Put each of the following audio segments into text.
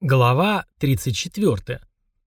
Глава 34.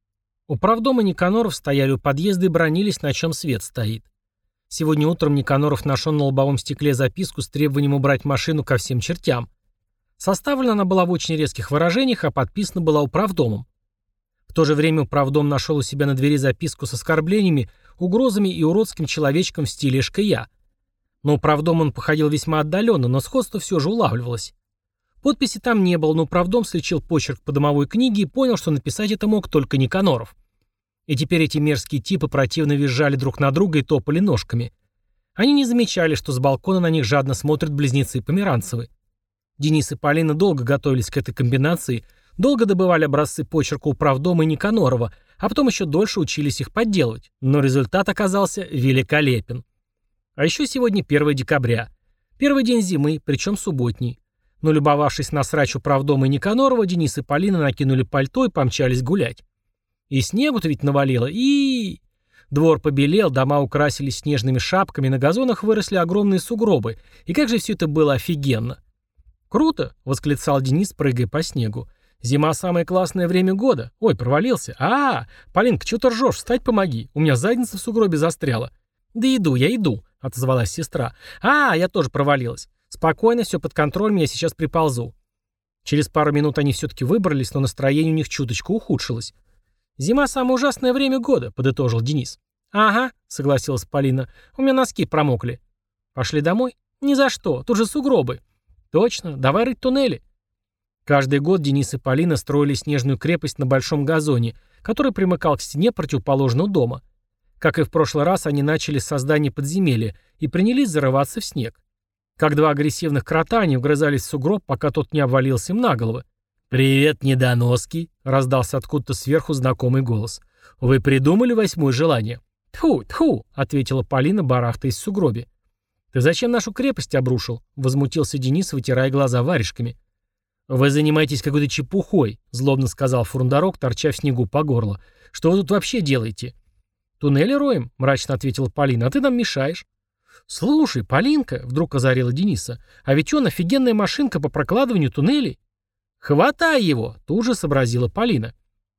У правдома Никаноров стояли у подъезда и бранились, на чем свет стоит. Сегодня утром Никаноров нашел на лобовом стекле записку с требованием убрать машину ко всем чертям. Составлена она была в очень резких выражениях, а подписана была управдомом. В то же время управдом нашел у себя на двери записку с оскорблениями, угрозами и уродским человечком в стиле «эшкая». На управдом он походил весьма отдаленно, но сходство все же улавливалось. Подписи там не было, но управдом сличил почерк по домовой книге и понял, что написать это мог только Никаноров. И теперь эти мерзкие типы противно визжали друг на друга и топали ножками. Они не замечали, что с балкона на них жадно смотрят близнецы Померанцевы. Денис и Полина долго готовились к этой комбинации, долго добывали образцы почерка управдома и Никанорова, а потом еще дольше учились их подделывать. Но результат оказался великолепен. А еще сегодня 1 декабря. Первый день зимы, причем субботний. Но любовавшись на срач управдома и Никанорова, Денис и Полина накинули пальто и помчались гулять. И снегу-то ведь навалило, и двор побелел, дома украсились снежными шапками, на газонах выросли огромные сугробы. И как же все это было офигенно! «Круто!» — восклицал Денис, прыгая по снегу. «Зима — самое классное время года. Ой, провалился. Полинка, что ты ржешь? Встать помоги. У меня задница в сугробе застряла». «Да иду, я иду», — отозвалась сестра. Я тоже провалилась. Спокойно, все под контролем, я сейчас приползу». Через пару минут они все-таки выбрались, но настроение у них чуточку ухудшилось. «Зима — самое ужасное время года», — подытожил Денис. «Ага», — согласилась Полина. «У меня носки промокли». «Пошли домой?» «Ни за что, тут же сугробы». «Точно, давай рыть туннели». Каждый год Денис и Полина строили снежную крепость на большом газоне, который примыкал к стене противоположного дома. Как и в прошлый раз, они начали с создания подземелья и принялись зарываться в снег. Как два агрессивных крота, они вгрызались в сугроб, пока тот не обвалился им на головы. «Привет, недоноски!» — раздался откуда-то сверху знакомый голос. «Вы придумали 8-е желание?» «Тьфу, тьфу!» — ответила Полина, барахтаясь в сугробе. «Ты зачем нашу крепость обрушил?» — возмутился Денис, вытирая глаза варежками. «Вы занимаетесь какой-то чепухой», — злобно сказал Фурундарок, торча в снегу по горло. «Что вы тут вообще делаете?» «Туннели роем», — мрачно ответила Полина, — «а ты нам мешаешь». «Слушай, Полинка», — вдруг озарила Дениса, «а ведь он офигенная машинка по прокладыванию туннелей». «Хватай его!» — тут же сообразила Полина.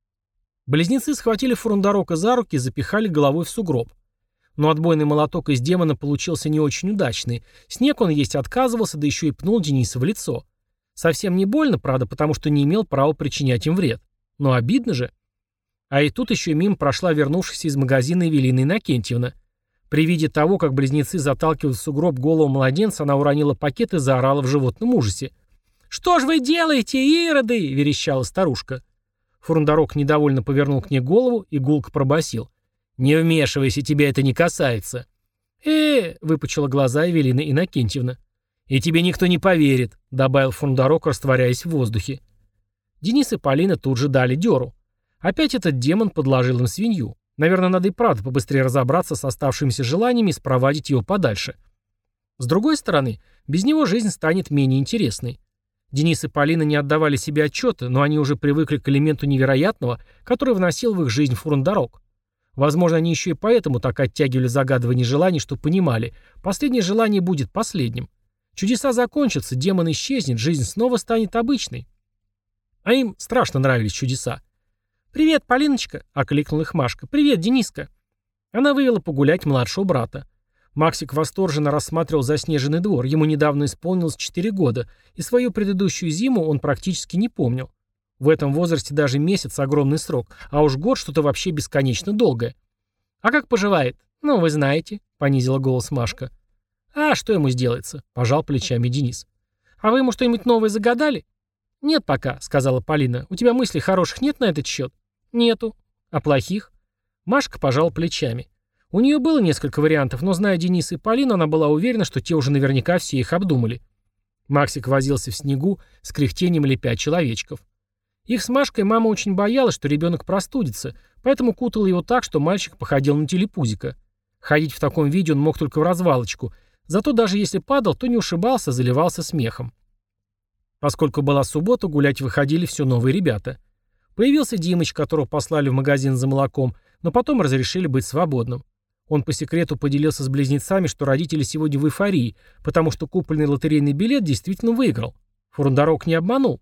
Близнецы схватили Фурундарока за руки и запихали головой в сугроб. Но отбойный молоток из демона получился не очень удачный. Снег он есть отказывался, да еще и пнул Дениса в лицо. Совсем не больно, правда, потому что не имел права причинять им вред. Но обидно же. А и тут еще мимо прошла вернувшаяся из магазина Эвелина Иннокентьевна. При виде того, как близнецы заталкивают в сугроб голову младенца, она уронила пакет и заорала в животном ужасе. «Что ж вы делаете, ироды?» — верещала старушка. Фурундарок недовольно повернул к ней голову и гулко пробасил. «Не вмешивайся, тебя это не касается». Выпучила глаза Эвелина Иннокентьевна. «И тебе никто не поверит», — добавил Фурундарок, растворяясь в воздухе. Денис и Полина тут же дали дёру. Опять этот демон подложил им свинью. Наверное, надо и правда побыстрее разобраться с оставшимися желаниями и спровадить его подальше. С другой стороны, без него жизнь станет менее интересной. Денис и Полина не отдавали себе отчета, но они уже привыкли к элементу невероятного, который вносил в их жизнь Фурундарок. Возможно, они еще и поэтому так оттягивали загадывание желаний, что понимали, последнее желание будет последним. Чудеса закончатся, демон исчезнет, жизнь снова станет обычной. А им страшно нравились чудеса. «Привет, Полиночка!» — окликнул их Машка. «Привет, Дениска!» Она вывела погулять младшего брата. Максик восторженно рассматривал заснеженный двор. Ему недавно исполнилось 4 года, и свою предыдущую зиму он практически не помнил. В этом возрасте даже месяц — огромный срок, а уж год что-то вообще бесконечно долгое. «А как поживает?» «Ну, вы знаете», — понизила голос Машка. «А что ему сделается?» — пожал плечами Денис. «А вы ему что-нибудь новое загадали?» «Нет пока», — сказала Полина. «У тебя мыслей хороших нет на этот счет?» «Нету». «А плохих?» Машка пожала плечами. У нее было несколько вариантов, но, зная Дениса и Полину, она была уверена, что те уже наверняка все их обдумали. Максик возился в снегу, с кряхтением лепя человечков. Их с Машкой мама очень боялась, что ребенок простудится, поэтому кутала его так, что мальчик походил на телепузика. Ходить в таком виде он мог только в развалочку, зато даже если падал, то не ушибался, заливался смехом. Поскольку была суббота, гулять выходили все новые ребята. Появился Димыч, которого послали в магазин за молоком, но потом разрешили быть свободным. Он по секрету поделился с близнецами, что родители сегодня в эйфории, потому что купленный лотерейный билет действительно выиграл. Фурундарок не обманул.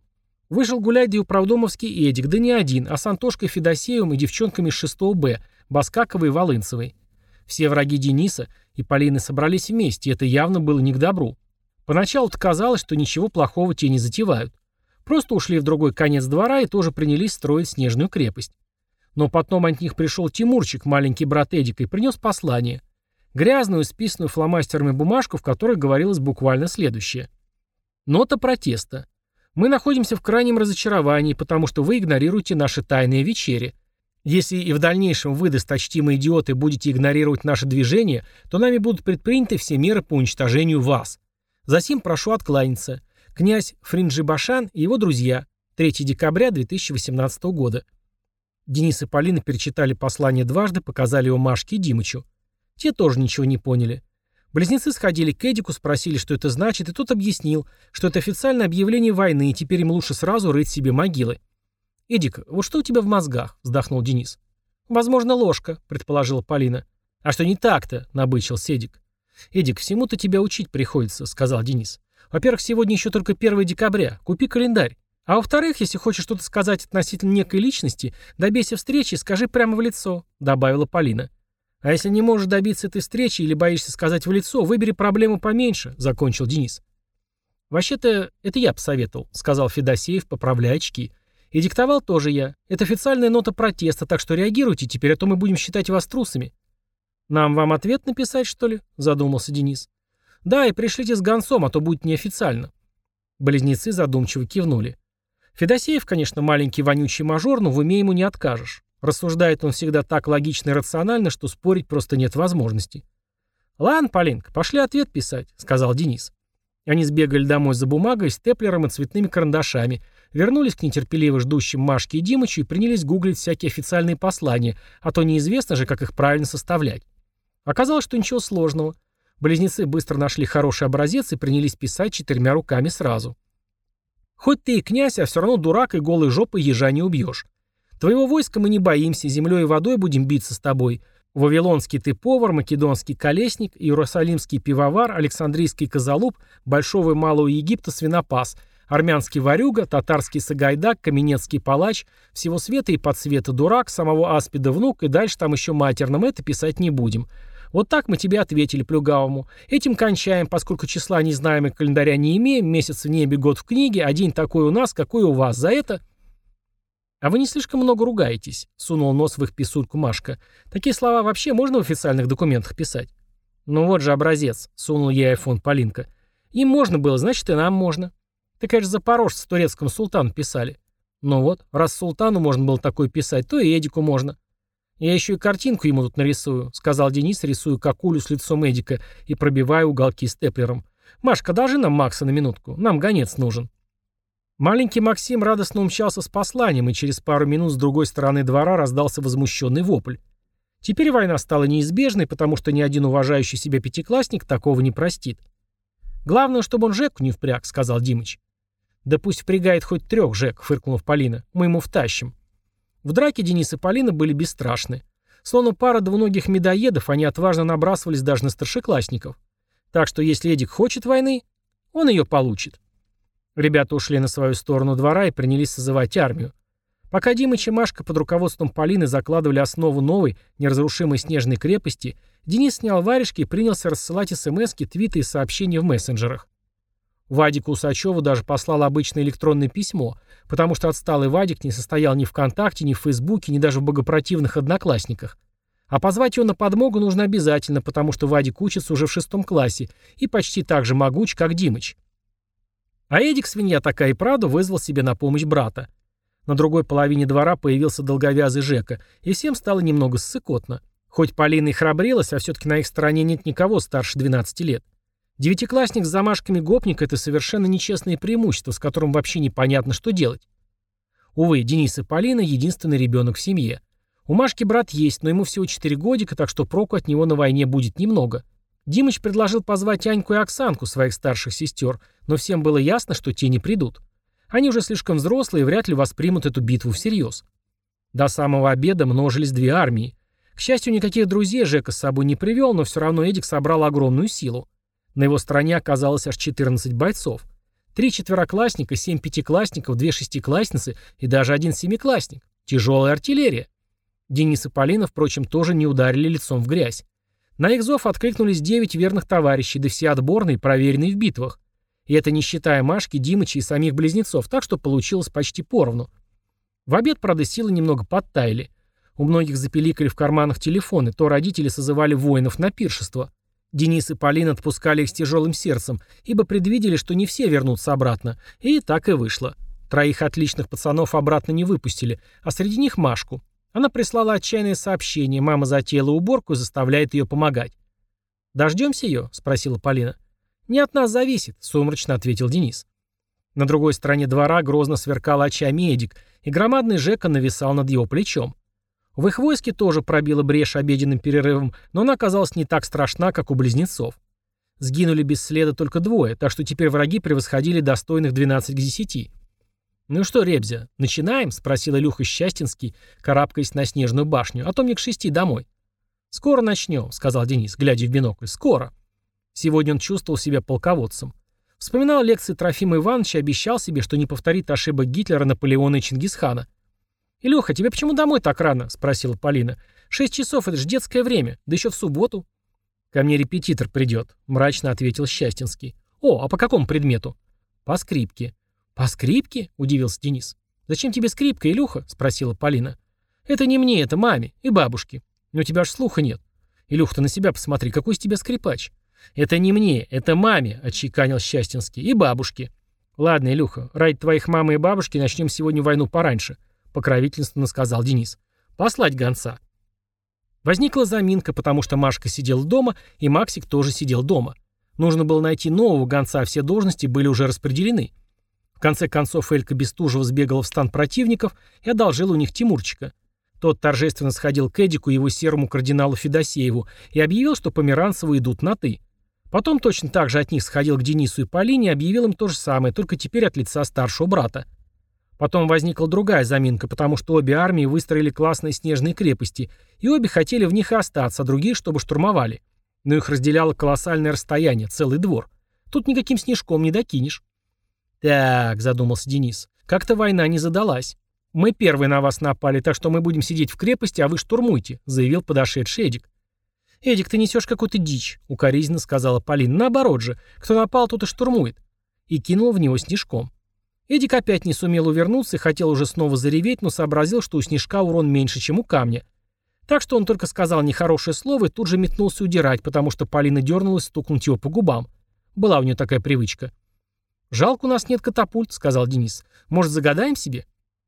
Вышел гулять да и управдомовский Эдик, да не один, а с Антошкой Федосеевым и девчонками из 6 Б, Баскаковой и Волынцевой. Все враги Дениса и Полины собрались вместе, и это явно было не к добру. Поначалу-то казалось, что ничего плохого те не затевают. Просто ушли в другой конец двора и тоже принялись строить снежную крепость. Но потом от них пришел Тимурчик, маленький брат Эдика, и принес послание. Грязную, списанную фломастерами бумажку, в которой говорилось буквально следующее. Нота протеста. Мы находимся в крайнем разочаровании, потому что вы игнорируете наши тайные вечери. Если и в дальнейшем вы, досточтимые идиоты, будете игнорировать наше движение, то нами будут предприняты все меры по уничтожению вас. Засим прошу откланяться. Князь Фринджи-Башан и его друзья. 3 декабря 2018 года. Денис и Полина перечитали послание дважды, показали его Машке и Димычу. Те тоже ничего не поняли. Близнецы сходили к Эдику, спросили, что это значит, и тот объяснил, что это официальное объявление войны, и теперь им лучше сразу рыть себе могилы. «Эдик, вот что у тебя в мозгах?» – вздохнул Денис. «Возможно, ложка», – предположила Полина. «А что не так-то?» – набычился Эдик. «Эдик, всему-то тебя учить приходится», – сказал Денис. «Во-первых, сегодня еще только 1 декабря. Купи календарь. А во-вторых, если хочешь что-то сказать относительно некой личности, добейся встречи и скажи прямо в лицо», — добавила Полина. «А если не можешь добиться этой встречи или боишься сказать в лицо, выбери проблему поменьше», — закончил Денис. «Вообще-то это я посоветовал», — сказал Федосеев, поправляя очки. «И диктовал тоже я. Это официальная нота протеста, так что реагируйте теперь, а то мы будем считать вас трусами». «Нам вам ответ написать, что ли?» — задумался Денис. «Да, и пришлите с гонцом, а то будет неофициально». Близнецы задумчиво кивнули. Федосеев, конечно, маленький вонючий мажор, но в уме ему не откажешь. Рассуждает он всегда так логично и рационально, что спорить просто нет возможности. «Ладно, Полинка, пошли ответ писать», — сказал Денис. Они сбегали домой за бумагой, степлером и цветными карандашами, вернулись к нетерпеливо ждущим Машке и Димычу и принялись гуглить всякие официальные послания, а то неизвестно же, как их правильно составлять. Оказалось, что ничего сложного. Близнецы быстро нашли хороший образец и принялись писать 4 руками сразу. «Хоть ты и князь, а все равно дурак и голой жопой ежа не убьешь. Твоего войска мы не боимся, землей и водой будем биться с тобой. Вавилонский ты повар, македонский колесник, иерусалимский пивовар, александрийский козалуб, Большого и Малого Египта свинопас, армянский варюга, татарский сагайдак, каменецкий палач, всего света и подсвета дурак, самого аспида внук и дальше там еще матерным, это писать не будем. Вот так мы тебе ответили плюгавому. Этим кончаем, поскольку числа не знаем и календаря не имеем, месяц в небе, год в книге, а день такой у нас, какой у вас. За это...» «А вы не слишком много ругаетесь», — сунул нос в их писульку Машка. «Такие слова вообще можно в официальных документах писать?» «Ну вот же образец», — сунул ей айфон Полинка. «Им можно было, значит и нам можно». «Ты, конечно, запорожцы турецкому султану писали». «Ну вот, раз султану можно было такое писать, то и Эдику можно». «Я еще и картинку ему тут нарисую», — сказал Денис, рисуя какулю с лицом Эдика и пробивая уголки степлером. «Машка, одолжи нам Макса на минутку. Нам гонец нужен». Маленький Максим радостно умчался с посланием, и через пару минут с другой стороны двора раздался возмущенный вопль. Теперь война стала неизбежной, потому что ни один уважающий себя пятиклассник такого не простит. «Главное, чтобы он Жеку не впряг», — сказал Димыч. «Да пусть впрягает хоть 3, Жек», — фыркнула Полина. «Мы ему втащим». В драке Денис и Полина были бесстрашны. Словно пара двуногих медоедов, они отважно набрасывались даже на старшеклассников. Так что если Эдик хочет войны, он ее получит. Ребята ушли на свою сторону двора и принялись созывать армию. Пока Димыч и Машка под руководством Полины закладывали основу новой, неразрушимой снежной крепости, Денис снял варежки и принялся рассылать смски, твиты и сообщения в мессенджерах. Вадику Усачеву даже послал обычное электронное письмо, потому что отсталый Вадик не состоял ни в ВКонтакте, ни в Фейсбуке, ни даже в богопротивных Одноклассниках. А позвать его на подмогу нужно обязательно, потому что Вадик учится уже в 6 классе и почти так же могуч, как Димыч. А Эдик, свинья такая и правда, вызвал себе на помощь брата. На другой половине двора появился долговязый Жека, и всем стало немного ссыкотно. Хоть Полина и храбрилась, а все-таки на их стороне нет никого старше 12 лет. Девятиклассник с замашками гопника — это совершенно нечестное преимущество, с которым вообще непонятно, что делать. Увы, Денис и Полина — единственный ребенок в семье. У Машки брат есть, но ему всего 4 годика, так что проку от него на войне будет немного. Димыч предложил позвать Аньку и Оксанку, своих старших сестер, но всем было ясно, что те не придут. Они уже слишком взрослые и вряд ли воспримут эту битву всерьез. До самого обеда множились 2 армии. К счастью, никаких друзей Жека с собой не привел, но все равно Эдик собрал огромную силу. На его стороне оказалось аж 14 бойцов. 3 четвероклассника, 7 пятиклассников, 2 шестиклассницы и даже 1 семиклассник. Тяжелая артиллерия. Денис и Полина, впрочем, тоже не ударили лицом в грязь. На их зов откликнулись 9 верных товарищей, да все отборные, проверенные в битвах. И это не считая Машки, Димыча и самих близнецов, так что получилось почти поровну. В обед, правда, силы немного подтаяли. У многих запиликали в карманах телефоны, то родители созывали воинов на пиршество. Денис и Полина отпускали их с тяжелым сердцем, ибо предвидели, что не все вернутся обратно. И так и вышло. 3 отличных пацанов обратно не выпустили, а среди них Машку. Она прислала отчаянное сообщение, мама затеяла уборку и заставляет ее помогать. «Дождемся ее?» — спросила Полина. «Не от нас зависит», — сумрачно ответил Денис. На другой стороне двора грозно сверкал очами Эдик, и громадный Жека нависал над его плечом. В их войске тоже пробила брешь обеденным перерывом, но она оказалась не так страшна, как у близнецов. Сгинули без следа только 2, так что теперь враги превосходили достойных 12 к 10. «Ну что, Ребзя, начинаем?» — спросил Илюха Счастинский, карабкаясь на снежную башню. «А то мне к 6 домой». «Скоро начнем», — сказал Денис, глядя в бинокль. «Скоро». Сегодня он чувствовал себя полководцем. Вспоминал лекции Трофима Ивановича и обещал себе, что не повторит ошибок Гитлера, Наполеона и Чингисхана. «Илюха, тебе почему домой так рано?» — спросила Полина. 6 часов — это же детское время, да еще в субботу». «Ко мне репетитор придет», — мрачно ответил Счастинский. «О, а по какому предмету?» «По скрипке». «По скрипке?» — удивился Денис. «Зачем тебе скрипка, Илюха?» — спросила Полина. «Это не мне, это маме и бабушке. Но у тебя ж слуха нет. Илюха, ты на себя посмотри, какой из тебя скрипач». «Это не мне, это маме», — отчеканил Счастинский, — «и бабушке». «Ладно, Илюха, ради твоих мамы и бабушки начнем сегодня войну пораньше», — покровительственно сказал Денис. «Послать гонца». Возникла заминка, потому что Машка сидела дома, и Максик тоже сидел дома. Нужно было найти нового гонца, а все должности были уже распределены. В конце концов Элька Бестужева сбегала в стан противников и одолжила у них Тимурчика. Тот торжественно сходил к Эдику и его серому кардиналу Федосееву и объявил, что Померанцеву идут на «ты». Потом точно так же от них сходил к Денису и Полине и объявил им то же самое, только теперь от лица старшего брата. Потом возникла другая заминка, потому что обе армии выстроили классные снежные крепости, и обе хотели в них и остаться, а другие, чтобы штурмовали. Но их разделяло колоссальное расстояние, целый двор. Тут никаким снежком не докинешь. «Так», — задумался Денис, — «как-то война не задалась. Мы первые на вас напали, так что мы будем сидеть в крепости, а вы штурмуйте», — заявил подошедший Эдик. «Эдик, ты несешь какую-то дичь», — укоризненно сказала Полина. «Наоборот же, кто напал, тот и штурмует». И кинула в него снежком. Эдик опять не сумел увернуться и хотел уже снова зареветь, но сообразил, что у снежка урон меньше, чем у камня. Так что он только сказал нехорошее слово и тут же метнулся удирать, потому что Полина дернулась стукнуть его по губам. Была у нее такая привычка. «Жалко, у нас нет катапульт», — сказал Денис. «Может, загадаем себе?»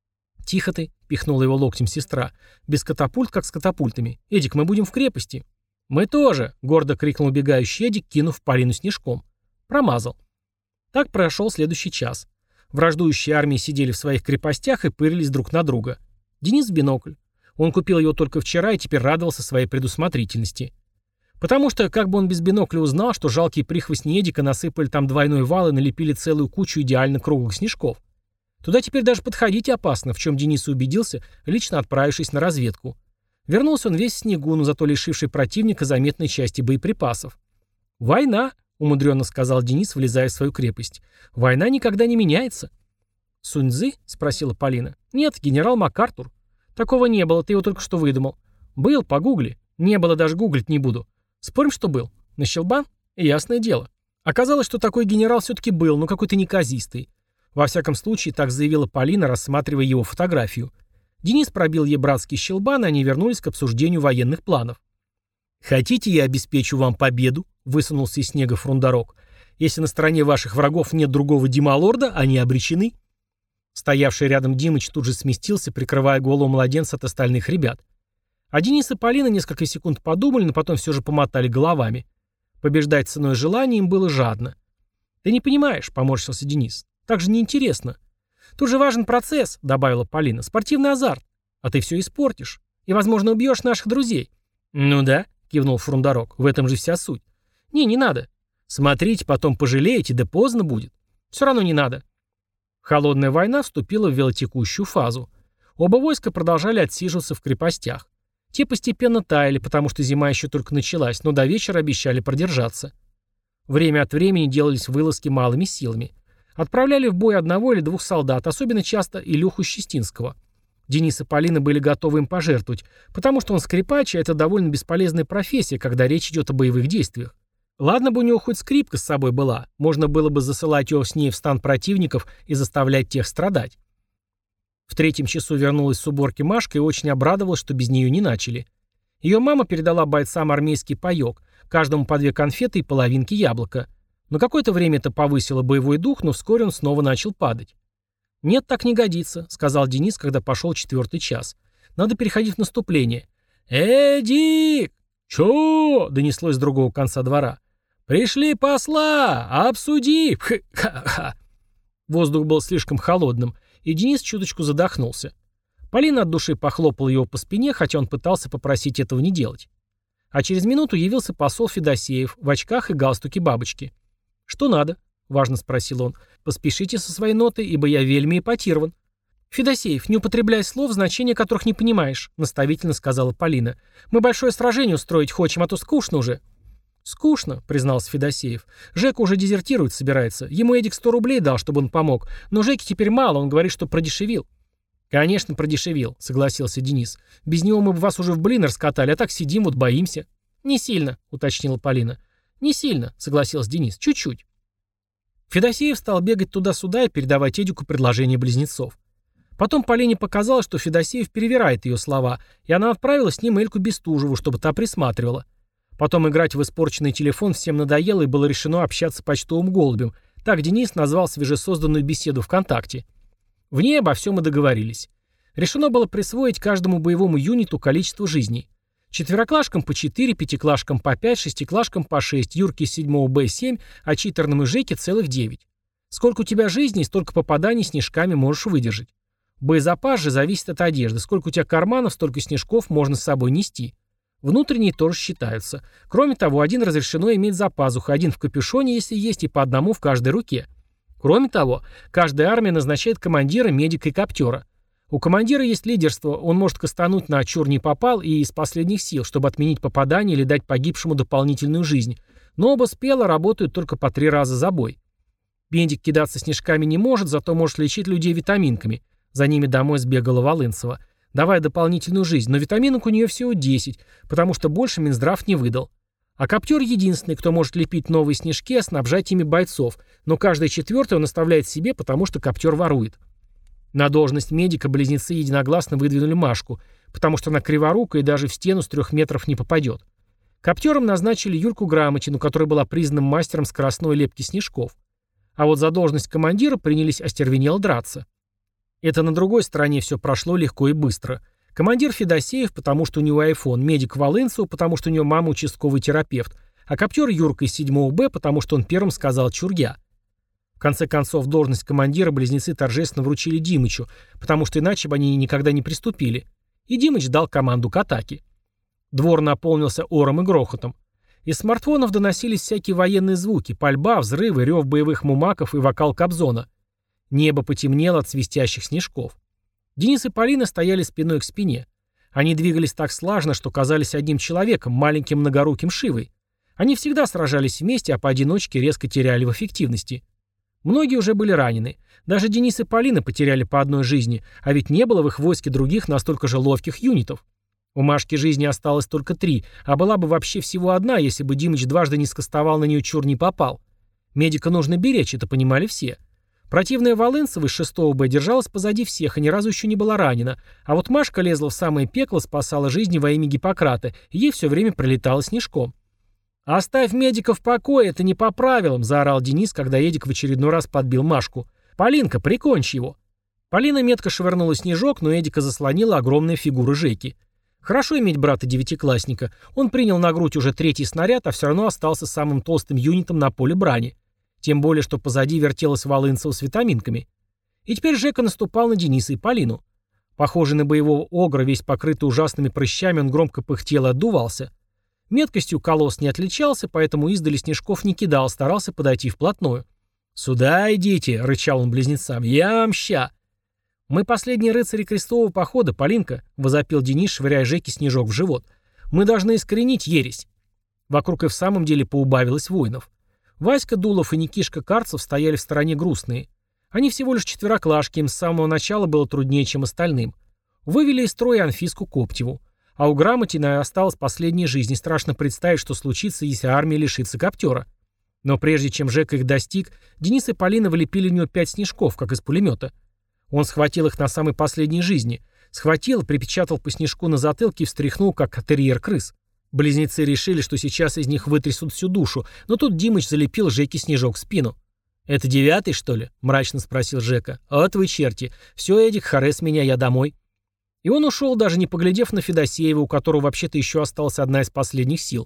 «Тихо ты», — пихнула его локтем сестра. «Без катапульт, как с катапультами. Эдик, мы будем в крепости». «Мы тоже», — гордо крикнул убегающий Эдик, кинув Полину снежком. Промазал. Так прошел следующий час. Враждующие армии сидели в своих крепостях и пырились друг на друга. Денис в бинокль. Он купил его только вчера и теперь радовался своей предусмотрительности. Потому что, как бы он без бинокля узнал, что жалкие прихвостни Эдика насыпали там двойной вал и налепили целую кучу идеально круглых снежков. Туда теперь даже подходить опасно, в чем Денис убедился, лично отправившись на разведку. Вернулся он весь в снегу, но зато лишивший противника заметной части боеприпасов. «Война», — умудренно сказал Денис, влезая в свою крепость. «Война никогда не меняется». «Сунь-Цзы?» — спросила Полина. «Нет, генерал МакАртур». «Такого не было, ты его только что выдумал». «Был, погугли». «Не было, даже гуглить не буду». «Спорим, что был?» «На щелбан?» «Ясное дело». Оказалось, что такой генерал все-таки был, но какой-то неказистый. Во всяком случае, так заявила Полина, рассматривая его фотографию. Денис пробил ей братский щелбан, и они вернулись к обсуждению военных планов. «Хотите, я обеспечу вам победу?» — высунулся из снега Фрундарок. «Если на стороне ваших врагов нет другого Дималорда, они обречены». Стоявший рядом Димыч тут же сместился, прикрывая голову младенца от остальных ребят. А Денис и Полина несколько секунд подумали, но потом все же помотали головами. Побеждать ценой желания им было жадно. «Ты не понимаешь», — поморщился Денис. «Так же неинтересно». «Тут же важен процесс», — добавила Полина, — «спортивный азарт. А ты все испортишь. И, возможно, убьешь наших друзей». «Ну да», — кивнул Фрундарок, — «в этом же вся суть». «Не надо». «Смотрите, потом пожалеете, да поздно будет». «Все равно не надо». Холодная война вступила в велотекущую фазу. Оба войска продолжали отсиживаться в крепостях. Те постепенно таяли, потому что зима еще только началась, но до вечера обещали продержаться. Время от времени делались вылазки малыми силами. Отправляли в бой одного или двух солдат, особенно часто Илюху Щестинского. Денис и Полина были готовы им пожертвовать, потому что он скрипач, а это довольно бесполезная профессия, когда речь идет о боевых действиях. Ладно бы у него хоть скрипка с собой была, можно было бы засылать его с ней в стан противников и заставлять тех страдать. В 3 часу вернулась с уборки Машка и очень обрадовалась, что без нее не начали. Ее мама передала бойцам армейский паёк, каждому по 2 конфеты и половинки яблока. На какое-то время это повысило боевой дух, но вскоре он снова начал падать. «Нет, так не годится», — сказал Денис, когда пошел 4-й час. «Надо переходить в наступление». «Дик!» «Чё?» — донеслось с другого конца двора. «Пришли посла! Обсуди!» Ха-ха-ха. Воздух был слишком холодным, и Денис чуточку задохнулся. Полина от души похлопала его по спине, хотя он пытался попросить этого не делать. А через минуту явился посол Федосеев в очках и галстуке бабочки. «Что надо?» — важно спросил он. «Поспешите со своей нотой, ибо я вельми эпатирован». «Федосеев, не употребляй слов, значения которых не понимаешь», — наставительно сказала Полина. «Мы большое сражение устроить хочем, а то скучно уже». «Скучно», — признался Федосеев. «Жека уже дезертировать собирается. Ему Эдик 100 рублей дал, чтобы он помог. Но Жеке теперь мало, он говорит, что продешевил». «Конечно, продешевил», — согласился Денис. «Без него мы бы вас уже в блин раскатали, а так сидим, вот боимся». «Не сильно», — уточнила Полина. «Не сильно», — согласился Денис. «Чуть-чуть». Федосеев стал бегать туда-сюда и передавать Эдику предложение близнецов. Потом Полине показалось, что Федосеев перевирает ее слова, и она отправила с ним Эльку Бестужеву, чтобы та присматривала. Потом играть в испорченный телефон всем надоело, и было решено общаться почтовым голубем. Так Денис назвал свежесозданную беседу ВКонтакте. В ней обо всем и договорились. Решено было присвоить каждому боевому юниту количество жизней. 4-клашкам по 4, 5-клашкам по 5, 6-клашкам по 6, Юрке из 7-го Б 7, а читерным и Жеке целых 9. Сколько у тебя жизней, столько попаданий снежками можешь выдержать. Боезапас же зависит от одежды. Сколько у тебя карманов, столько снежков можно с собой нести. Внутренние тоже считаются. Кроме того, один разрешено иметь за пазухой, один в капюшоне, если есть, и по одному в каждой руке. Кроме того, каждая армия назначает командира, медика и коптера. У командира есть лидерство, он может кастануть на чур не попал и из последних сил, чтобы отменить попадание или дать погибшему дополнительную жизнь. Но оба спело работают только по 3 раза за бой. Медик кидаться снежками не может, зато может лечить людей витаминками. За ними домой сбегала Волынцева. Давая дополнительную жизнь, но витаминок у нее всего 10, потому что больше Минздрав не выдал. А коптер единственный, кто может лепить новые снежки и снабжать ими бойцов, но каждый 4-й он оставляет себе, потому что коптер ворует. На должность медика близнецы единогласно выдвинули Машку, потому что она криворукая и даже в стену с 3 метров не попадет. Коптером назначили Юрку Грамотину, который была признанным мастером скоростной лепки снежков. А вот за должность командира принялись остервенело драться. Это на другой стороне все прошло легко и быстро. Командир Федосеев, потому что у него айфон, медик Волынцев, потому что у него мама участковый терапевт, а коптер Юрка из 7-го Б, потому что он первым сказал чурья. В конце концов, должность командира близнецы торжественно вручили Димычу, потому что иначе бы они никогда не приступили. И Димыч дал команду к атаке. Двор наполнился ором и грохотом. Из смартфонов доносились всякие военные звуки, пальба, взрывы, рев боевых мумаков и вокал Кобзона. Небо потемнело от свистящих снежков. Денис и Полина стояли спиной к спине. Они двигались так слаженно, что казались одним человеком, маленьким многоруким Шивой. Они всегда сражались вместе, а поодиночке резко теряли в эффективности. Многие уже были ранены. Даже Денис и Полина потеряли по одной жизни, а ведь не было в их войске других настолько же ловких юнитов. У Машки жизни осталось только 3, а была бы вообще всего 1, если бы Димыч дважды не скостовал на нее чур не попал. Медика нужно беречь, это понимали все. Противная Волынцева из 6-го Б держалась позади всех и ни разу еще не была ранена, а вот Машка лезла в самое пекло, спасала жизни во имя Гиппократа, и ей все время прилетало снежком. «Оставь медика в покое, это не по правилам», — заорал Денис, когда Эдик в очередной раз подбил Машку. «Полинка, прикончи его». Полина метко швырнула снежок, но Эдика заслонила огромная фигура Жеки. Хорошо иметь брата-девятиклассника. Он принял на грудь уже 3-й снаряд, а все равно остался самым толстым юнитом на поле брани. Тем более, что позади вертелась Волынцева с витаминками. И теперь Жека наступал на Дениса и Полину. Похожий на боевого огра, весь покрытый ужасными прыщами, он громко пыхтел и отдувался. Меткостью колосс не отличался, поэтому издали снежков не кидал, старался подойти вплотную. «Сюда идите!» — рычал он близнецам. «Я мща!» «Мы последние рыцари крестового похода, Полинка!» — возопил Денис, швыряя Жеке снежок в живот. «Мы должны искоренить ересь!» Вокруг и в самом деле поубавилось воинов. Васька Дулов и Никишка Карцев стояли в стороне грустные. Они всего лишь четвероклашки, им с самого начала было труднее, чем остальным. Вывели из строя Анфиску Коптеву. А у Грамотина осталась последняя жизнь, и страшно представить, что случится, если армия лишится Коптера. Но прежде чем Жека их достиг, Денис и Полина влепили в него 5 снежков, как из пулемета. Он схватил их на самой последней жизни. Схватил, припечатал по снежку на затылке и встряхнул, как терьер крыс. Близнецы решили, что сейчас из них вытрясут всю душу, но тут Димыч залепил Жеке снежок в спину. «Это 9-й, что ли?» — мрачно спросил Жека. «Вот вы черти. Все, Эдик, харе с меня, я домой». И он ушел, даже не поглядев на Федосеева, у которого вообще-то еще осталась одна из последних сил.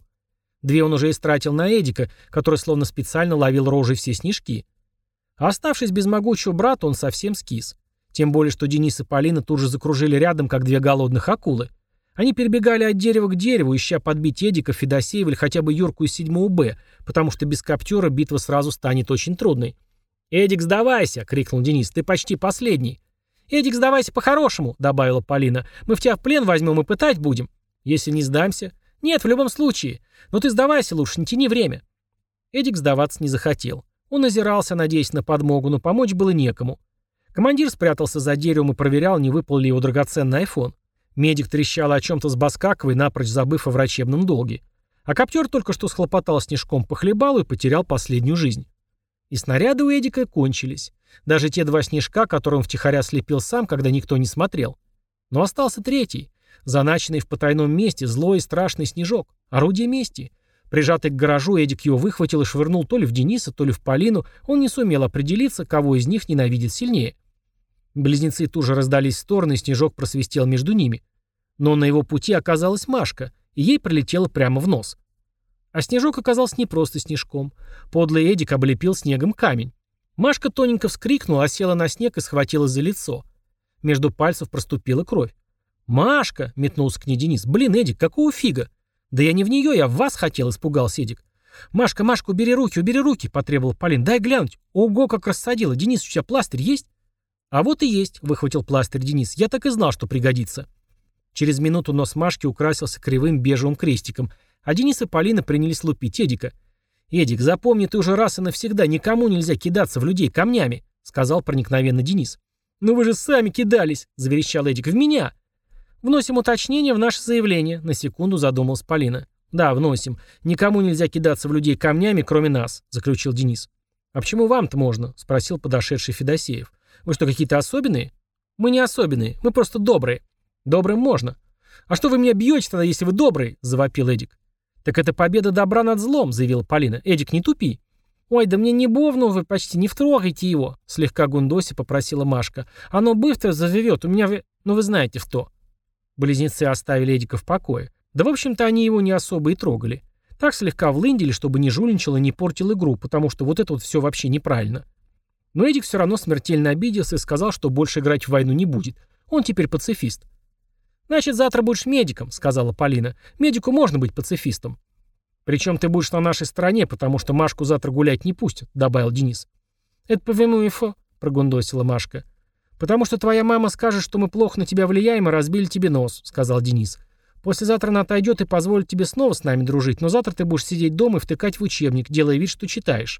2 он уже истратил на Эдика, который словно специально ловил рожей все снежки. А оставшись без могучего брата, он совсем скис. Тем более, что Денис и Полина тут же закружили рядом, как 2 голодных акулы. Они перебегали от дерева к дереву, ища подбить Эдика, Федосеева или хотя бы Юрку из 7-го Б, потому что без Коптера битва сразу станет очень трудной. «Эдик, сдавайся!» — крикнул Денис. «Ты почти последний!» «Эдик, сдавайся по-хорошему», — добавила Полина. «Мы в тебя в плен возьмем и пытать будем». «Если не сдамся». «Нет, в любом случае. Но ты сдавайся лучше, не тяни время». Эдик сдаваться не захотел. Он озирался, надеясь на подмогу, но помочь было некому. Командир спрятался за деревом и проверял, не выпал ли его драгоценный айфон. Медик трещал о чем-то с Баскаковой, напрочь забыв о врачебном долге. А Коптер только что схлопотал снежком по хлебалу и потерял последнюю жизнь. И снаряды у Эдика кончились. Даже те 2 снежка, которые он втихаря слепил сам, когда никто не смотрел. Но остался 3-й, заначенный в потайном месте, злой и страшный снежок, орудие мести. Прижатый к гаражу, Эдик его выхватил и швырнул то ли в Дениса, то ли в Полину. Он не сумел определиться, кого из них ненавидит сильнее. Близнецы тут же раздались в стороны, и снежок просвистел между ними. Но на его пути оказалась Машка, и ей прилетело прямо в нос. А снежок оказался не просто снежком. Подлый Эдик облепил снегом камень. Машка тоненько вскрикнула, села на снег и схватилась за лицо. Между пальцев проступила кровь. «Машка!» — метнулся к ней Денис. «Блин, Эдик, какого фига?» «Да я не в нее, я в вас хотел», — испугался Эдик. «Машка, убери руки», — потребовал Полин. «Дай глянуть. Ого, как рассадила. Денис, у тебя пластырь есть?» «А вот и есть», — выхватил пластырь Денис. «Я так и знал, что пригодится». Через минуту нос Машки украсился кривым бежевым крестиком, а Денис и Полина принялись лупить Эдика. «Эдик, запомни ты уже раз и навсегда, никому нельзя кидаться в людей камнями», — сказал проникновенно Денис. «Ну вы же сами кидались», — заверещал Эдик. «В меня». «Вносим уточнение в наше заявление», — на секунду задумалась Полина. «Да, вносим. Никому нельзя кидаться в людей камнями, кроме нас», — заключил Денис. «А почему вам-то можно?» — спросил подошедший Федосеев. «Вы что, какие-то особенные?» «Мы не особенные, мы просто добрые». «Добрым можно». «А что вы меня бьете тогда, если вы добрые?» — завопил Эдик. «Так это победа добра над злом», — заявила Полина. «Эдик, не тупи». «Ой, да мне не бовну, вы почти не втрогайте его», — слегка гундося попросила Машка. «Оно быстро заживет, у меня ну вы знаете в то». Близнецы оставили Эдика в покое. Да, в общем-то, они его не особо и трогали. Так слегка влындили, чтобы не жульничал и не портил игру, потому что вот это вот все вообще неправильно. Но Эдик все равно смертельно обиделся и сказал, что больше играть в войну не будет. Он теперь пацифист. «Значит, завтра будешь медиком», — сказала Полина. «Медику можно быть пацифистом». «Причем ты будешь на нашей стороне, потому что Машку завтра гулять не пустят», — добавил Денис. «Это по-моему, прогундосила Машка. «Потому что твоя мама скажет, что мы плохо на тебя влияем и разбили тебе нос», — сказал Денис. «Послезавтра она отойдет и позволит тебе снова с нами дружить, но завтра ты будешь сидеть дома и втыкать в учебник, делая вид, что читаешь».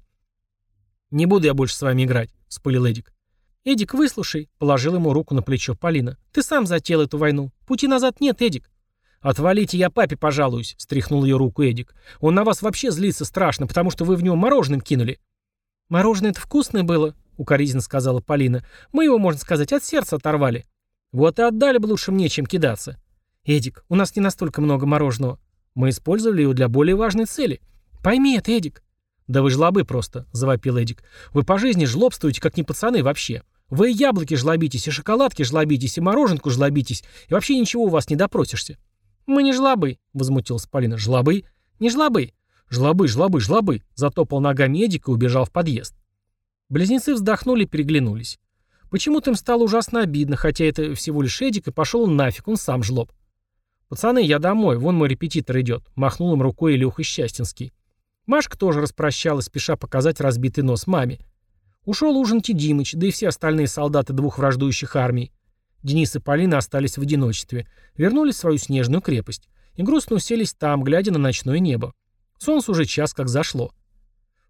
«Не буду я больше с вами играть», — вспылил Эдик. «Эдик, выслушай», — положил ему руку на плечо Полина. «Ты сам затеял эту войну. Пути назад нет, Эдик». «Отвалите, я папе пожалуюсь», — стряхнул ее руку Эдик. «Он на вас вообще злится страшно, потому что вы в него мороженым кинули». «Мороженое-то вкусное было», — укоризненно сказала Полина. «Мы его, можно сказать, от сердца оторвали». «Вот и отдали бы лучше мне, чем кидаться». «Эдик, у нас не настолько много мороженого. Мы использовали его для более важной цели». «Пойми это, Эдик». «Да вы жлобы просто», — завопил Эдик. «Вы по жизни жлобствуете, как не пацаны вообще. Вы и яблоки жлобитесь, и шоколадки жлобитесь, и мороженку жлобитесь, и вообще ничего у вас не допросишься». «Мы не жлобы», — возмутилась Полина. «Жлобы? Не жлобы». «Жлобы, жлобы, жлобы», — затопал ногами Эдик и убежал в подъезд. Близнецы вздохнули и переглянулись. Почему-то им стало ужасно обидно, хотя это всего лишь Эдик, и пошел он нафиг, он сам жлоб. «Пацаны, я домой, вон мой репетитор идет», — махнул им рукой Илюха Счастинский. Машка тоже распрощалась, спеша показать разбитый нос маме. Ушел ужинать и Димыч, да и все остальные солдаты 2 враждующих армий. Денис и Полина остались в одиночестве, вернулись в свою снежную крепость и грустно уселись там, глядя на ночное небо. Солнце уже час как зашло.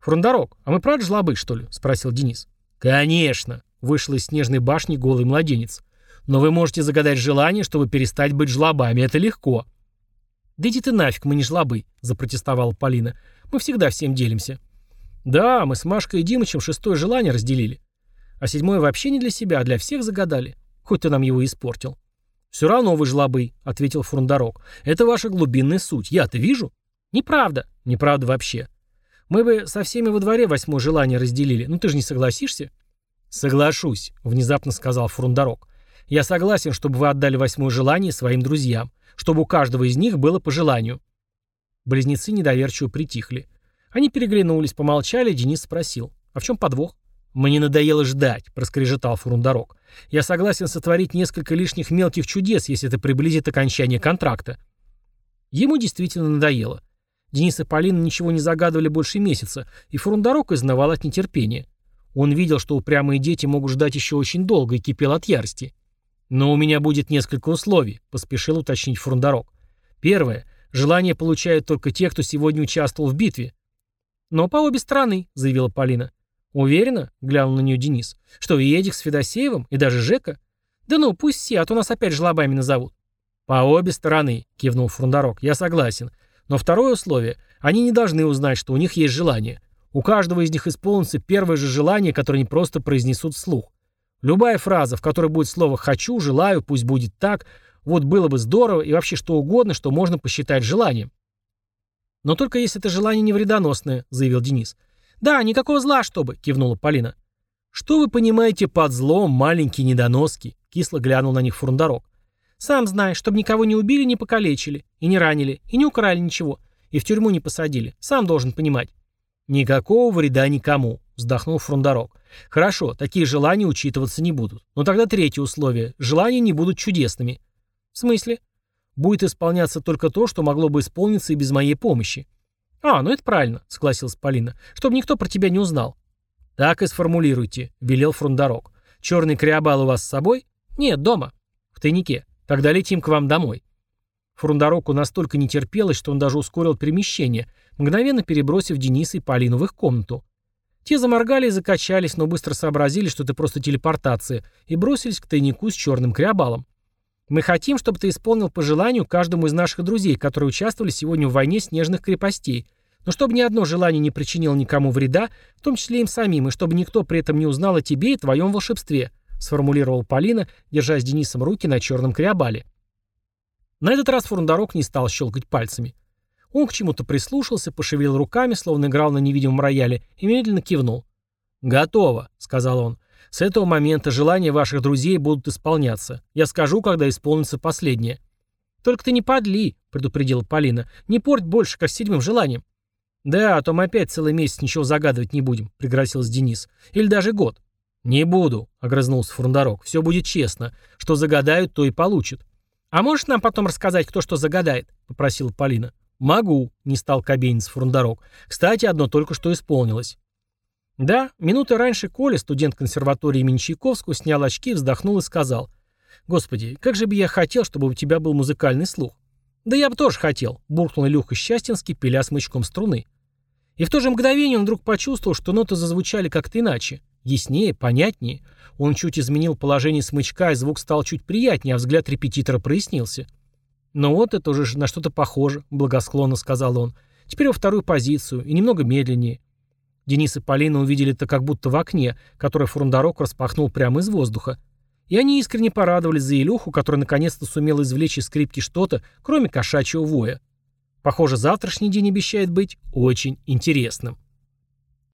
«Фрундарок, а мы правда жлобы, что ли?» — спросил Денис. «Конечно!» — вышел из снежной башни голый младенец. «Но вы можете загадать желание, чтобы перестать быть жлобами. Это легко». «Да иди ты нафиг, мы не жлобы», — запротестовала Полина. «Мы всегда всем делимся». «Да, мы с Машкой и Димычем 6-е желание разделили. А 7-е вообще не для себя, а для всех загадали. Хоть ты нам его и испортил». «Все равно вы жлобы», — ответил Фрундарок. «Это ваша глубинная суть. Я-то вижу». «Неправда». «Неправда вообще. Мы бы со всеми во дворе 8-е желание разделили. Ну ты же не согласишься?» «Соглашусь», — внезапно сказал Фрундарок. «Я согласен, чтобы вы отдали 8-е желание своим друзьям, чтобы у каждого из них было по желанию». Близнецы недоверчиво притихли. Они переглянулись, помолчали, Денис спросил: «А в чем подвох?» «Мне надоело ждать», — проскрежетал Фрундарок. «Я согласен сотворить несколько лишних мелких чудес, если это приблизит окончание контракта». Ему действительно надоело. Денис и Полина ничего не загадывали больше месяца, и Фрундарок изнывал от нетерпения. Он видел, что упрямые дети могут ждать еще очень долго, и кипел от ярости. «Но у меня будет несколько условий», — поспешил уточнить Фрундарок. «Первое. Желание получают только те, кто сегодня участвовал в битве». «Но по обе стороны», — заявила Полина. «Уверена?» — глянул на нее Денис. «Что, и Эдик с Федосеевым? И даже Жека?» «Да ну, пусть все, а то нас опять жлобами назовут». «По обе стороны», — кивнул Фрундарок. «Я согласен. Но второе условие. Они не должны узнать, что у них есть желание. У каждого из них исполнится первое же желание, которое они просто произнесут вслух. Любая фраза, в которой будет слово «хочу», «желаю», «пусть будет так», вот было бы здорово, и вообще что угодно, что можно посчитать желанием». «Но только если это желание не вредоносное», — заявил Денис. «Да, никакого зла, чтобы», — кивнула Полина. «Что вы понимаете под злом, маленькие недоноски?» — кисло глянул на них Фрундарок. «Сам знаешь, чтобы никого не убили, не покалечили, и не ранили, и не украли ничего, и в тюрьму не посадили. Сам должен понимать». «Никакого вреда никому», — вздохнул Фрундарок. «Хорошо, такие желания учитываться не будут. Но тогда третье условие. Желания не будут чудесными». «В смысле?» «Будет исполняться только то, что могло бы исполниться и без моей помощи». «А, ну это правильно», — согласилась Полина. «Чтобы никто про тебя не узнал». «Так и сформулируйте», — велел Фрундарок. «Черный криобал у вас с собой?» «Нет, дома». «В тайнике. Тогда летим к вам домой». Фрундароку настолько не терпелось, что он даже ускорил перемещение, мгновенно перебросив Дениса и Полину в их комнату. Те заморгали и закачались, но быстро сообразили, что это просто телепортация, и бросились к тайнику с черным криобалом. «Мы хотим, чтобы ты исполнил по желанию каждому из наших друзей, которые участвовали сегодня в войне снежных крепостей, но чтобы ни одно желание не причинило никому вреда, в том числе им самим, и чтобы никто при этом не узнал о тебе и твоем волшебстве», сформулировала Полина, держа с Денисом руки на черном криобале. На этот раз Фрундарок не стал щелкать пальцами. Он к чему-то прислушался, пошевелил руками, словно играл на невидимом рояле, и медленно кивнул. «Готово», — сказал он. «С этого момента желания ваших друзей будут исполняться. Я скажу, когда исполнится последнее». «Только ты не подли», — предупредила Полина. «Не порть больше, как с 7-м желанием». «Да, а то мы опять целый месяц ничего загадывать не будем», — пригрозился Денис. «Или даже год». «Не буду», — огрызнулся Фрундарок. «Все будет честно. Что загадают, то и получат». «А можешь нам потом рассказать, кто что загадает?» — попросила Полина. «Могу», — не стал кабениться Фрундарок. «Кстати, одно только что исполнилось». Да, минуты раньше Коля, студент консерватории имени Чайковского, снял очки, вздохнул и сказал: «Господи, как же бы я хотел, чтобы у тебя был музыкальный слух». «Да я бы тоже хотел», — буркнул Илюха Счастьинский, пиля смычком струны. И в то же мгновение он вдруг почувствовал, что ноты зазвучали как-то иначе, яснее, понятнее. Он чуть изменил положение смычка, и звук стал чуть приятнее, а взгляд репетитора прояснился. «Ну вот, это уже на что-то похоже», — благосклонно сказал он. «Теперь во вторую позицию, и немного медленнее». Денис и Полина увидели это как будто в окне, которое Фрундарок распахнул прямо из воздуха. И они искренне порадовались за Илюху, который наконец-то сумел извлечь из скрипки что-то, кроме кошачьего воя. Похоже, завтрашний день обещает быть очень интересным.